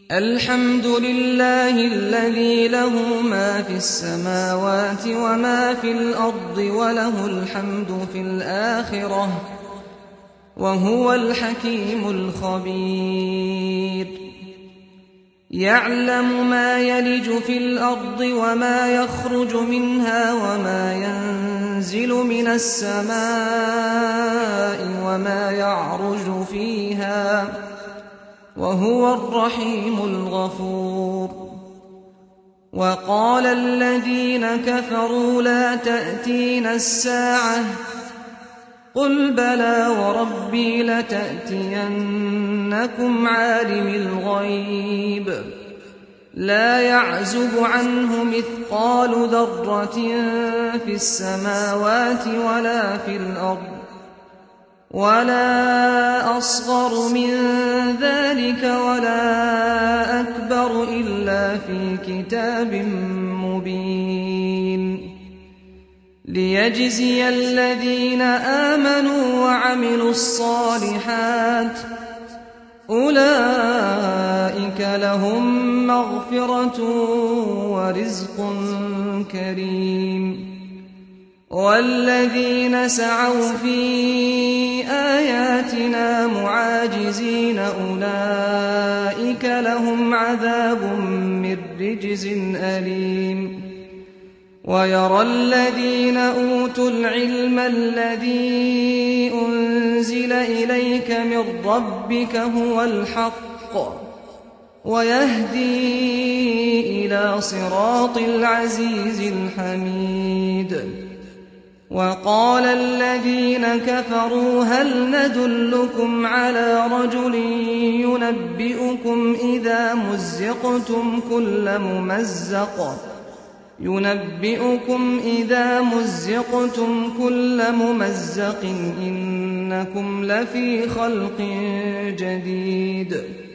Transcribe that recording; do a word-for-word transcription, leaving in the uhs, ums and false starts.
الحمد لله الذي له ما في السماوات وما في الأرض وله الحمد في الآخرة وهو الحكيم الخبير. يعلم ما يلج في الأرض وما يخرج منها وما ينزل من السماء وما يعرج فيها وهو الرحيم الغفور. وقال الذين كفروا لا تأتينا الساعة قل بلى وربي لتأتينكم عالم الغيب لا يعزب عنه مثقال ذرة في السماوات ولا في الأرض ولا أصغر من ذلك ولا أكبر إلا في كتاب مبين. ليجزي الذين آمنوا وعملوا الصالحات أولئك لهم مغفرة ورزق كريم. والذين سعوا في آياتنا معاجزين أولئك لهم عذاب من رجز أليم. ويرى الذين أوتوا العلم الذي أنزل إليك من ربك هو الحق ويهدي إلى صراط العزيز الحميد. وقال الذين كفروا هل ندلكم على رجل ينبئكم إذا مزقتم كل ممزق ينبئكم إذا مزقتم كل ممزق إنكم لفي خلق جديد.